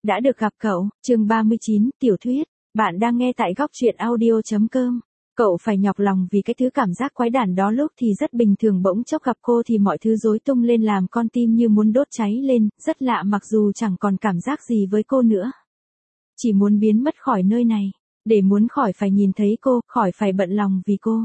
Đã được gặp cậu, chương 39, tiểu thuyết. Bạn đang nghe tại góc truyện audio.com. Cậu phải nhọc lòng vì cái thứ cảm giác quái đản đó, lúc thì rất bình thường, bỗng chốc gặp cô thì mọi thứ rối tung lên làm con tim như muốn đốt cháy lên, rất lạ mặc dù chẳng còn cảm giác gì với cô nữa. Chỉ muốn biến mất khỏi nơi này, để muốn khỏi phải nhìn thấy cô, khỏi phải bận lòng vì cô.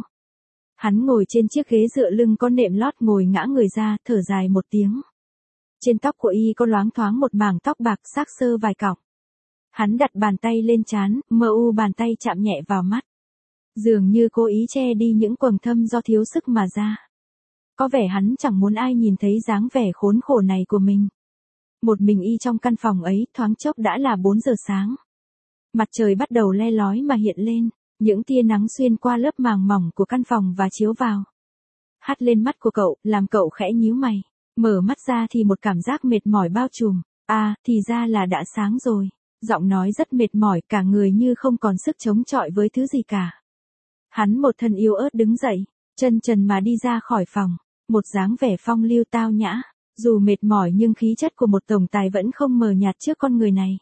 Hắn ngồi trên chiếc ghế dựa lưng có nệm lót, ngồi ngã người ra, thở dài một tiếng. Trên tóc của y có loáng thoáng một mảng tóc bạc xác xơ vài cọng. Hắn đặt bàn tay lên trán, mờ u bàn tay chạm nhẹ vào mắt. Dường như cố ý che đi những quầng thâm do thiếu sức mà ra. Có vẻ hắn chẳng muốn ai nhìn thấy dáng vẻ khốn khổ này của mình. Một mình y trong căn phòng ấy, thoáng chốc đã là 4 giờ sáng. Mặt trời bắt đầu le lói mà hiện lên, những tia nắng xuyên qua lớp màng mỏng của căn phòng và chiếu vào. Hắt lên mắt của cậu, làm cậu khẽ nhíu mày. Mở mắt ra thì một cảm giác mệt mỏi bao trùm. À, thì ra là đã sáng rồi. Giọng nói rất mệt mỏi, cả người như không còn sức chống chọi với thứ gì cả. Hắn một thân yếu ớt đứng dậy, chân trần mà đi ra khỏi phòng. Một dáng vẻ phong lưu tao nhã. Dù mệt mỏi nhưng khí chất của một tổng tài vẫn không mờ nhạt trước con người này.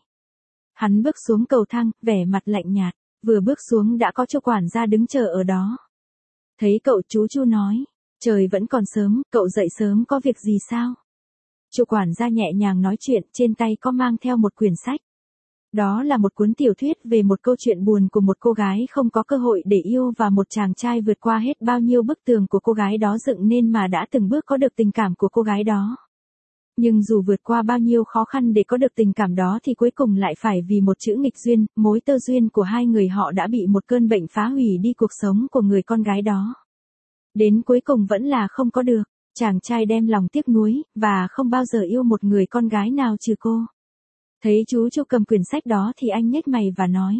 Hắn bước xuống cầu thang, vẻ mặt lạnh nhạt. Vừa bước xuống đã có Chu quản gia đứng chờ ở đó. Thấy cậu, chú Chu nói. Trời vẫn còn sớm, cậu dậy sớm có việc gì sao? Chu quản gia nhẹ nhàng nói chuyện, trên tay có mang theo một quyển sách. Đó là một cuốn tiểu thuyết về một câu chuyện buồn của một cô gái không có cơ hội để yêu và một chàng trai vượt qua hết bao nhiêu bức tường của cô gái đó dựng nên mà đã từng bước có được tình cảm của cô gái đó. Nhưng dù vượt qua bao nhiêu khó khăn để có được tình cảm đó thì cuối cùng lại phải vì một chữ nghịch duyên, mối tơ duyên của hai người họ đã bị một cơn bệnh phá hủy đi cuộc sống của người con gái đó. Đến cuối cùng vẫn là không có được, chàng trai đem lòng tiếc nuối, và không bao giờ yêu một người con gái nào trừ cô. Thấy chú Chu cầm quyển sách đó thì anh nhếch mày và nói.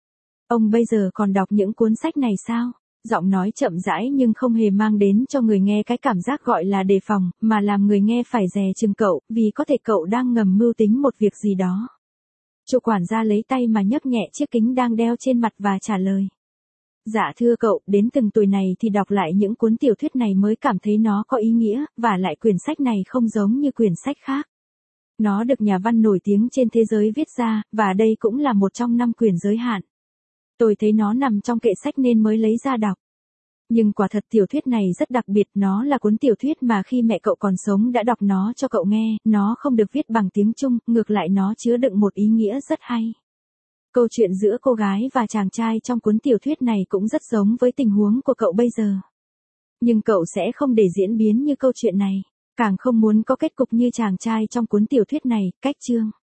Ông bây giờ còn đọc những cuốn sách này sao? Giọng nói chậm rãi nhưng không hề mang đến cho người nghe cái cảm giác gọi là đề phòng, mà làm người nghe phải dè chừng cậu, vì có thể cậu đang ngầm mưu tính một việc gì đó. Chu quản gia lấy tay mà nhấc nhẹ chiếc kính đang đeo trên mặt và trả lời. Dạ thưa cậu, đến từng tuổi này thì đọc lại những cuốn tiểu thuyết này mới cảm thấy nó có ý nghĩa, và lại quyển sách này không giống như quyển sách khác. Nó được nhà văn nổi tiếng trên thế giới viết ra, và đây cũng là một trong 5 quyển giới hạn. Tôi thấy nó nằm trong kệ sách nên mới lấy ra đọc. Nhưng quả thật tiểu thuyết này rất đặc biệt, nó là cuốn tiểu thuyết mà khi mẹ cậu còn sống đã đọc nó cho cậu nghe, nó không được viết bằng tiếng Trung, ngược lại nó chứa đựng một ý nghĩa rất hay. Câu chuyện giữa cô gái và chàng trai trong cuốn tiểu thuyết này cũng rất giống với tình huống của cậu bây giờ. Nhưng cậu sẽ không để diễn biến như câu chuyện này, càng không muốn có kết cục như chàng trai trong cuốn tiểu thuyết này. Cách chương